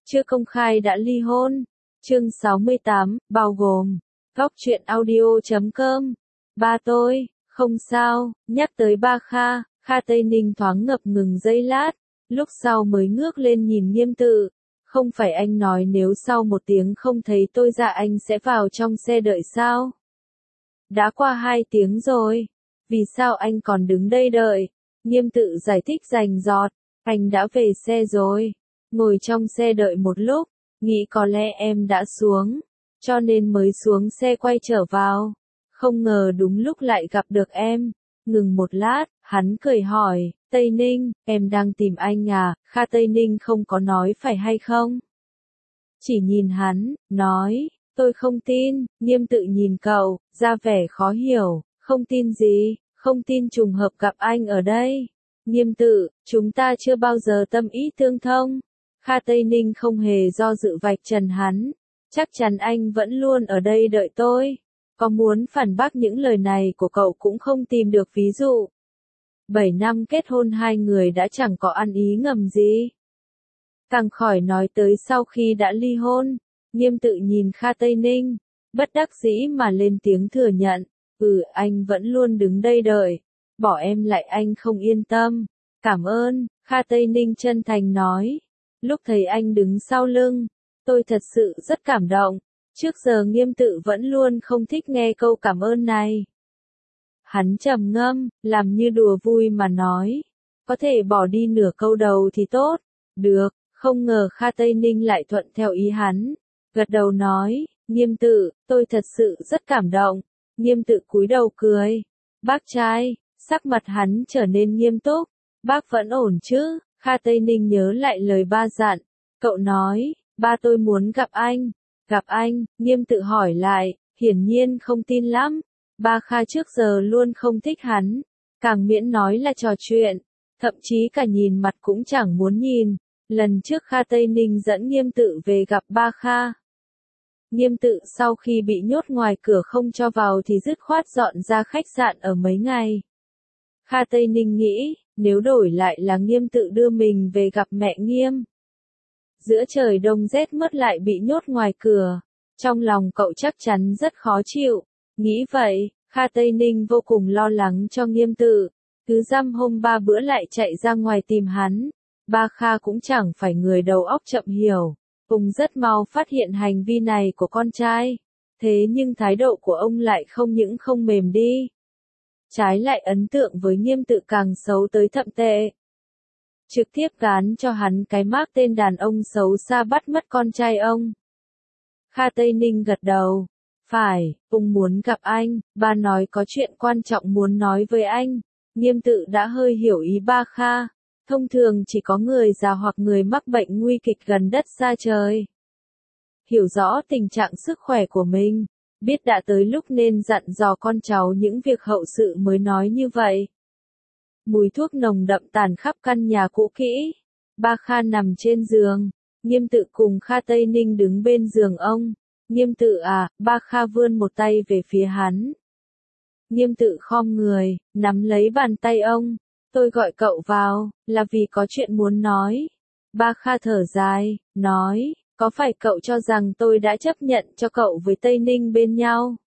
chưa công khai đã ly hôn. Chương 68, bao gồm. Góc truyện audio.com. Ba tôi, không sao, nhắc tới ba Kha, Kha Tây Ninh thoáng ngập ngừng giây lát, lúc sau mới ngước lên nhìn Nghiêm Tự. Không phải anh nói nếu sau một tiếng không thấy tôi ra anh sẽ vào trong xe đợi sao? Đã qua 2 tiếng rồi, vì sao anh còn đứng đây đợi? Nghiêm Tự giải thích rành rọt, anh đã về xe rồi, ngồi trong xe đợi một lúc, nghĩ có lẽ em đã xuống, cho nên mới xuống xe quay trở vào. Không ngờ đúng lúc lại gặp được em. Ngừng một lát, hắn cười hỏi, Tây Ninh, em đang tìm anh à? Kha Tây Ninh không có nói phải hay không? Chỉ nhìn hắn, nói, tôi không tin. Nghiêm Tự nhìn cậu, ra vẻ khó hiểu, không tin gì, không tin trùng hợp gặp anh ở đây. Nghiêm Tự, chúng ta chưa bao giờ tâm ý tương thông. Kha Tây Ninh không hề do dự vạch trần hắn, chắc chắn anh vẫn luôn ở đây đợi tôi. Có muốn phản bác những lời này của cậu cũng không tìm được ví dụ. 7 năm kết hôn hai người đã chẳng có ăn ý ngầm gì. Càng khỏi nói tới sau khi đã ly hôn. Nghiêm Tự nhìn Kha Tây Ninh, bất đắc dĩ mà lên tiếng thừa nhận, anh vẫn luôn đứng đây đợi, bỏ em lại anh không yên tâm. Cảm ơn, Kha Tây Ninh chân thành nói, lúc thấy anh đứng sau lưng, tôi thật sự rất cảm động. Trước giờ Nghiêm Tự vẫn luôn không thích nghe câu cảm ơn này. Hắn trầm ngâm, làm như đùa vui mà nói, có thể bỏ đi nửa câu đầu thì tốt. Được, không ngờ Kha Tây Ninh lại thuận theo ý hắn, gật đầu nói, Nghiêm Tự, tôi thật sự rất cảm động. Nghiêm Tự cúi đầu cười, bác trai, sắc mặt hắn trở nên nghiêm túc, bác vẫn ổn chứ? Kha Tây Ninh nhớ lại lời ba dặn, cậu nói, ba tôi muốn gặp anh. Gặp anh? Nghiêm Tự hỏi lại, hiển nhiên không tin lắm. Ba Kha trước giờ luôn không thích hắn, càng miễn nói là trò chuyện, thậm chí cả nhìn mặt cũng chẳng muốn nhìn. Lần trước Kha Tây Ninh dẫn Nghiêm Tự về gặp ba Kha. Nghiêm Tự sau khi bị nhốt ngoài cửa không cho vào thì dứt khoát dọn ra khách sạn ở mấy ngày. Kha Tây Ninh nghĩ, nếu đổi lại là Nghiêm Tự đưa mình về gặp mẹ Nghiêm. Giữa trời đông rét mướt lại bị nhốt ngoài cửa, trong lòng cậu chắc chắn rất khó chịu. Nghĩ vậy, Kha Tây Ninh vô cùng lo lắng cho Nghiêm Tự, cứ dăm hôm 3 bữa lại chạy ra ngoài tìm hắn. Ba Kha cũng chẳng phải người đầu óc chậm hiểu, ông rất mau phát hiện hành vi này của con trai. Thế nhưng thái độ của ông lại không những không mềm đi, trái lại ấn tượng với Nghiêm Tự càng xấu tới thậm tệ. Trực tiếp gán cho hắn cái mác tên đàn ông xấu xa bắt mất con trai ông. Kha Tây Ninh gật đầu. Phải, ông muốn gặp anh, ba nói có chuyện quan trọng muốn nói với anh. Nghiêm Tự đã hơi hiểu ý ba Kha. Thông thường chỉ có người già hoặc người mắc bệnh nguy kịch gần đất xa trời. Hiểu rõ tình trạng sức khỏe của mình, biết đã tới lúc nên dặn dò con cháu những việc hậu sự mới nói như vậy. Mùi thuốc nồng đậm tàn khắp căn nhà cũ kỹ. Ba Kha nằm trên giường, Nghiêm Tự cùng Kha Tây Ninh đứng bên giường ông. Nghiêm Tự à? Ba Kha vươn một tay về phía hắn. Nghiêm Tự khom người, nắm lấy bàn tay ông. Tôi gọi cậu vào, là vì có chuyện muốn nói. Ba Kha thở dài, nói, có phải cậu cho rằng tôi đã chấp nhận cho cậu với Tây Ninh bên nhau?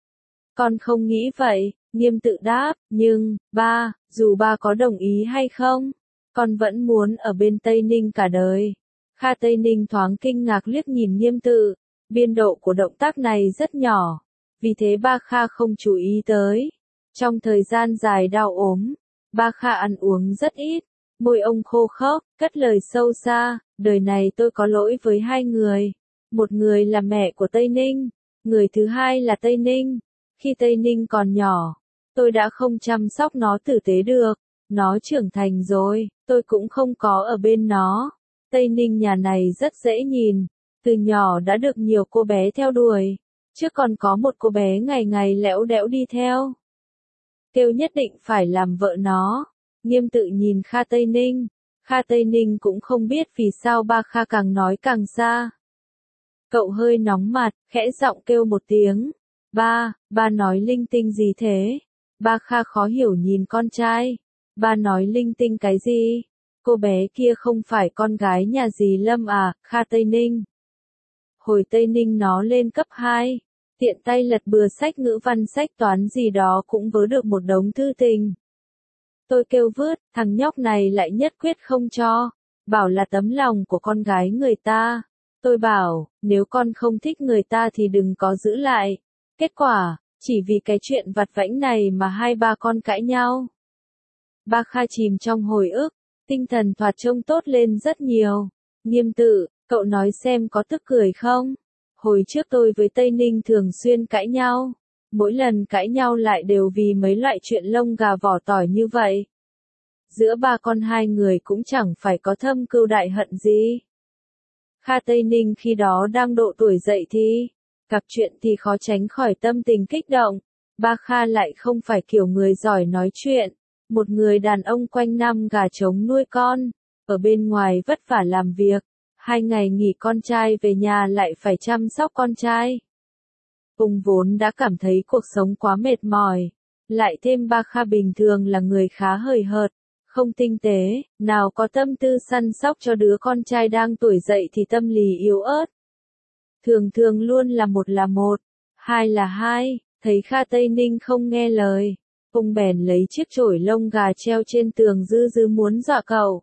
Con không nghĩ vậy. Nghiêm Tự đáp, nhưng, ba, dù ba có đồng ý hay không, con vẫn muốn ở bên Tây Ninh cả đời. Kha Tây Ninh thoáng kinh ngạc liếc nhìn Nghiêm Tự, biên độ của động tác này rất nhỏ, vì thế ba Kha không chú ý tới. Trong thời gian dài đau ốm, ba Kha ăn uống rất ít, môi ông khô khốc, cất lời sâu xa, đời này tôi có lỗi với 2 người. Một người là mẹ của Tây Ninh, người thứ hai là Tây Ninh. Khi Tây Ninh còn nhỏ, tôi đã không chăm sóc nó tử tế được. Nó trưởng thành rồi, tôi cũng không có ở bên nó. Tây Ninh nhà này rất dễ nhìn, từ nhỏ đã được nhiều cô bé theo đuổi, chứ còn có một cô bé ngày ngày lẽo đẽo đi theo, kêu nhất định phải làm vợ nó. Nghiêm Tự nhìn Kha Tây Ninh, Kha Tây Ninh cũng không biết vì sao ba Kha càng nói càng xa. Cậu hơi nóng mặt, khẽ giọng kêu một tiếng, ba nói linh tinh gì thế? Ba Kha khó hiểu nhìn con trai, ba nói linh tinh cái gì? cô bé kia không phải con gái nhà dì Lâm à, Kha Tây Ninh. Hồi Tây Ninh nó lên cấp 2, tiện tay lật bừa sách ngữ văn sách toán gì đó cũng vớ được một đống thư tình. Tôi kêu vứt, thằng nhóc này lại nhất quyết không cho, bảo là tấm lòng của con gái người ta. Tôi bảo, nếu con không thích người ta thì đừng có giữ lại. Kết quả, chỉ vì cái chuyện vặt vãnh này mà hai ba con cãi nhau. Ba Kha chìm trong hồi ức, tinh thần thoạt trông tốt lên rất nhiều. Nghiêm Tự, cậu nói xem có tức cười không? Hồi trước tôi với Tây Ninh thường xuyên cãi nhau. Mỗi lần cãi nhau lại đều vì mấy loại chuyện lông gà vỏ tỏi như vậy. Giữa ba con hai người cũng chẳng phải có thâm cừu đại hận gì. Kha Tây Ninh khi đó đang độ tuổi dậy thì, gặp chuyện thì khó tránh khỏi tâm tình kích động. Ba Kha lại không phải kiểu người giỏi nói chuyện. Một người đàn ông quanh năm gà trống nuôi con, ở bên ngoài vất vả làm việc. 2 ngày nghỉ con trai về nhà lại phải chăm sóc con trai. Ông vốn đã cảm thấy cuộc sống quá mệt mỏi. Lại thêm ba Kha bình thường là người khá hời hợt, không tinh tế, nào có tâm tư săn sóc cho đứa con trai đang tuổi dậy thì tâm lý yếu ớt. Thường thường luôn là một, hai là hai, thấy Kha Tây Ninh không nghe lời. Ông bèn lấy chiếc chổi lông gà treo trên tường dư muốn dọa cậu.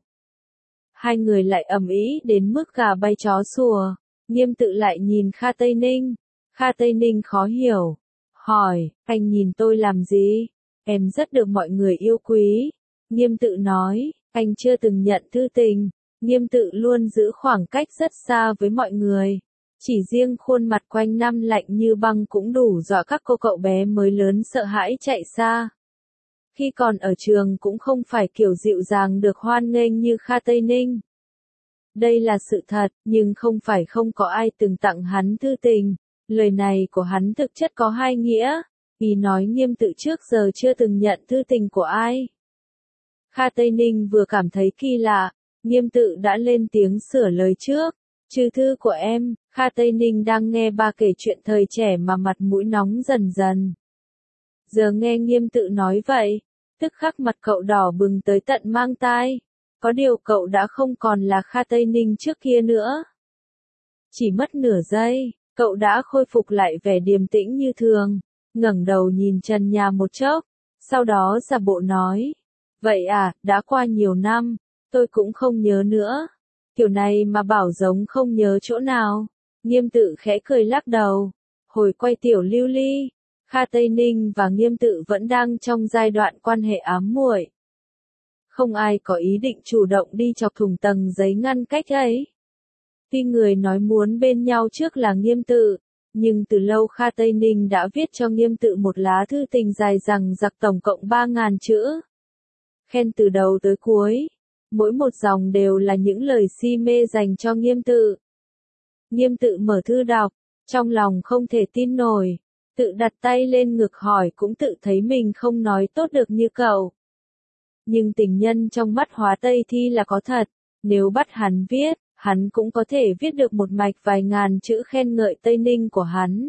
Hai người lại ầm ĩ đến mức gà bay chó sủa. Nghiêm Tự lại nhìn Kha Tây Ninh. Kha Tây Ninh khó hiểu. Hỏi, anh nhìn tôi làm gì? Em rất được mọi người yêu quý. Nghiêm Tự nói, anh chưa từng nhận thư tình. Nghiêm Tự luôn giữ khoảng cách rất xa với mọi người. Chỉ riêng khuôn mặt quanh năm lạnh như băng cũng đủ dọa các cô cậu bé mới lớn sợ hãi chạy xa. Khi còn ở trường cũng không phải kiểu dịu dàng được hoan nghênh như Kha Tây Ninh. Đây là sự thật, nhưng không phải không có ai từng tặng hắn thư tình. Lời này của hắn thực chất có hai nghĩa. Ý nói Nghiêm Tự trước giờ chưa từng nhận thư tình của ai. Kha Tây Ninh vừa cảm thấy kỳ lạ, Nghiêm Tự đã lên tiếng sửa lời trước. Trừ thư của em, Kha Tây Ninh đang nghe ba kể chuyện thời trẻ mà mặt mũi nóng dần dần. Giờ nghe Nghiêm Tự nói vậy, tức khắc mặt cậu đỏ bừng tới tận mang tai. Có điều cậu đã không còn là Kha Tây Ninh trước kia nữa. Chỉ mất nửa giây, cậu đã khôi phục lại vẻ điềm tĩnh như thường, ngẩng đầu nhìn trần nhà một chốc, sau đó giả bộ nói. Vậy à, đã qua nhiều năm, tôi cũng không nhớ nữa. Kiểu này mà bảo giống không nhớ chỗ nào. Nghiêm Tự khẽ cười lắc đầu. Hồi quay tiểu lưu ly, Kha Tây Ninh và Nghiêm Tự vẫn đang trong giai đoạn quan hệ ám muội. Không ai có ý định chủ động đi chọc thủng tầng giấy ngăn cách ấy. Tuy người nói muốn bên nhau trước là Nghiêm Tự, nhưng từ lâu Kha Tây Ninh đã viết cho Nghiêm Tự một lá thư tình dài dằng dặc tổng cộng 3.000 chữ. Khen từ đầu tới cuối, mỗi một dòng đều là những lời si mê dành cho Nghiêm Tự. Nghiêm Tự mở thư đọc, trong lòng không thể tin nổi, tự đặt tay lên ngực hỏi cũng tự thấy mình không nói tốt được như cậu. Nhưng tình nhân trong mắt Hóa Tây Thi là có thật, nếu bắt hắn viết, hắn cũng có thể viết được một mạch vài ngàn chữ khen ngợi Tây Ninh của hắn.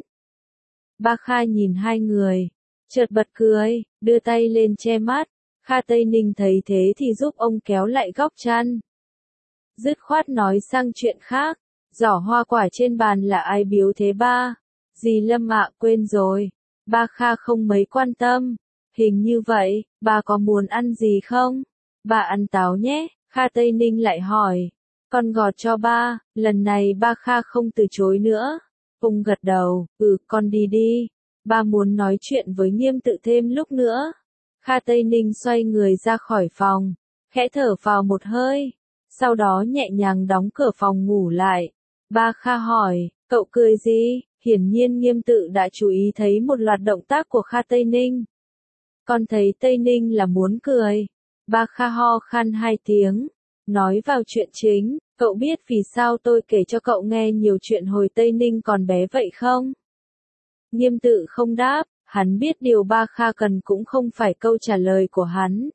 Ba Kha nhìn hai người, chợt bật cười, đưa tay lên che mắt. Kha Tây Ninh thấy thế thì giúp ông kéo lại góc chăn. Dứt khoát nói sang chuyện khác, giỏ hoa quả trên bàn là ai biếu thế ba? Dì Lâm ạ, quên rồi. Ba Kha không mấy quan tâm. Hình như vậy, bà có muốn ăn gì không? Bà ăn táo nhé, Kha Tây Ninh lại hỏi. Con gọt cho ba, lần này ba Kha không từ chối nữa. Ông gật đầu, con đi đi. Ba muốn nói chuyện với Nghiêm Tự thêm lúc nữa. Kha Tây Ninh xoay người ra khỏi phòng, khẽ thở vào một hơi, sau đó nhẹ nhàng đóng cửa phòng ngủ lại. Ba Kha hỏi, cậu cười gì? Hiển nhiên Nghiêm Tự đã chú ý thấy một loạt động tác của Kha Tây Ninh. Con thấy Tây Ninh là muốn cười. Ba Kha ho khan 2 tiếng, nói vào chuyện chính, cậu biết vì sao tôi kể cho cậu nghe nhiều chuyện hồi Tây Ninh còn bé vậy không? Nghiêm Tự không đáp. Hắn biết điều ba Kha cần cũng không phải câu trả lời của hắn.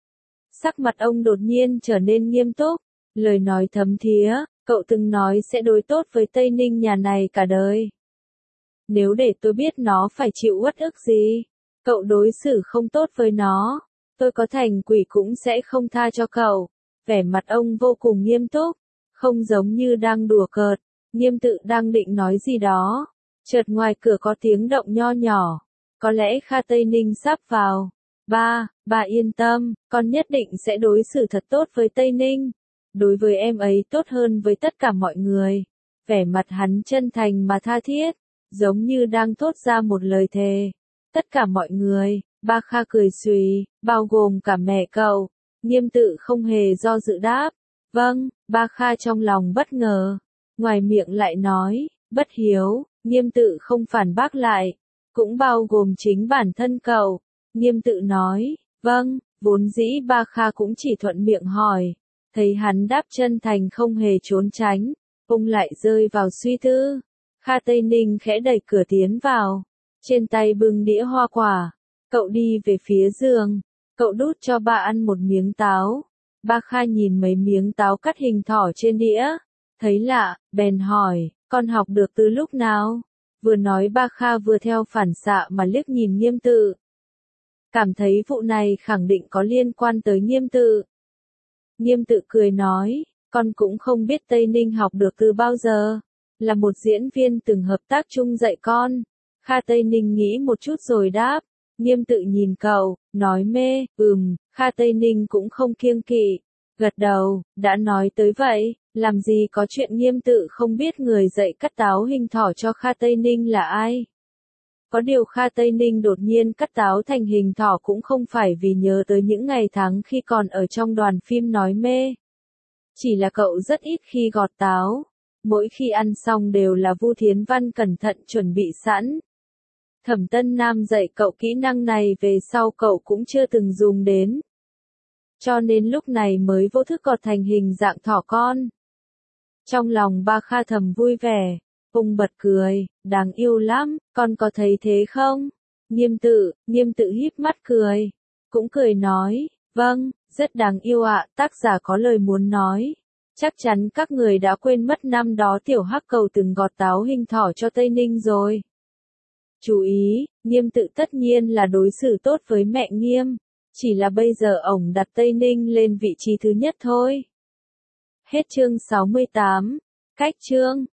Sắc mặt ông đột nhiên trở nên nghiêm túc, lời nói thấm thía, cậu từng nói sẽ đối tốt với Tây Ninh nhà này cả đời. Nếu để tôi biết nó phải chịu uất ức gì, cậu đối xử không tốt với nó, tôi có thành quỷ cũng sẽ không tha cho cậu. vẻ mặt ông vô cùng nghiêm túc, không giống như đang đùa cợt. Nghiêm Tự đang định nói gì đó, chợt ngoài cửa có tiếng động nho nhỏ, có lẽ Kha Tây Ninh sắp vào. Ba yên tâm, con nhất định sẽ đối xử thật tốt với Tây Ninh, đối với em ấy tốt hơn với tất cả mọi người. Vẻ mặt hắn chân thành mà tha thiết, giống như đang thốt ra một lời thề. Tất cả mọi người, Ba Kha cười xùy, bao gồm cả mẹ cậu. Nghiêm Tự không hề do dự đáp. Vâng, Ba Kha trong lòng bất ngờ, ngoài miệng lại nói, bất hiếu. Nghiêm Tự không phản bác lại, cũng bao gồm chính bản thân cậu. Nghiêm Tự nói, vâng, vốn dĩ Ba Kha cũng chỉ thuận miệng hỏi, thấy hắn đáp chân thành không hề trốn tránh, ông lại rơi vào suy tư. Kha Tây Ninh khẽ đẩy cửa tiến vào, trên tay bưng đĩa hoa quả, cậu đi về phía giường, cậu đút cho ba ăn một miếng táo. Ba Kha nhìn mấy miếng táo cắt hình thỏ trên đĩa, thấy lạ, bèn hỏi, con học được từ lúc nào? Vừa nói Ba Kha vừa theo phản xạ mà liếc nhìn Nghiêm Tự. Cảm thấy vụ này khẳng định có liên quan tới Nghiêm Tự. Nghiêm Tự cười nói, con cũng không biết Tây Ninh học được từ bao giờ, là một diễn viên từng hợp tác chung dạy con. Kha Tây Ninh nghĩ một chút rồi đáp. Nghiêm Tự nhìn cậu, nói mê, Kha Tây Ninh cũng không kiêng kỵ, gật đầu, đã nói tới vậy, làm gì có chuyện Nghiêm Tự không biết người dạy cắt táo hình thỏ cho Kha Tây Ninh là ai. Có điều Kha Tây Ninh đột nhiên cắt táo thành hình thỏ cũng không phải vì nhớ tới những ngày tháng khi còn ở trong đoàn phim nói mê. Chỉ là cậu rất ít khi gọt táo, mỗi khi ăn xong đều là Vu Thiến Văn cẩn thận chuẩn bị sẵn. Thẩm Tân Nam dạy cậu kỹ năng này về sau cậu cũng chưa từng dùng đến. Cho nên lúc này mới vô thức gọt thành hình dạng thỏ con. Trong lòng Ba Kha thầm vui vẻ, ông bật cười, đáng yêu lắm, con có thấy thế không? Nghiêm Tự híp mắt cười, cũng cười nói, vâng, rất đáng yêu ạ, tác giả có lời muốn nói. Chắc chắn các người đã quên mất năm đó Tiểu Hắc Cầu từng gọt táo hình thỏ cho Tây Ninh rồi. Chú ý, Nghiêm Tự tất nhiên là đối xử tốt với mẹ Nghiêm, chỉ là bây giờ ổng đặt Tây Ninh lên vị trí thứ nhất thôi. Hết chương 68. Cách chương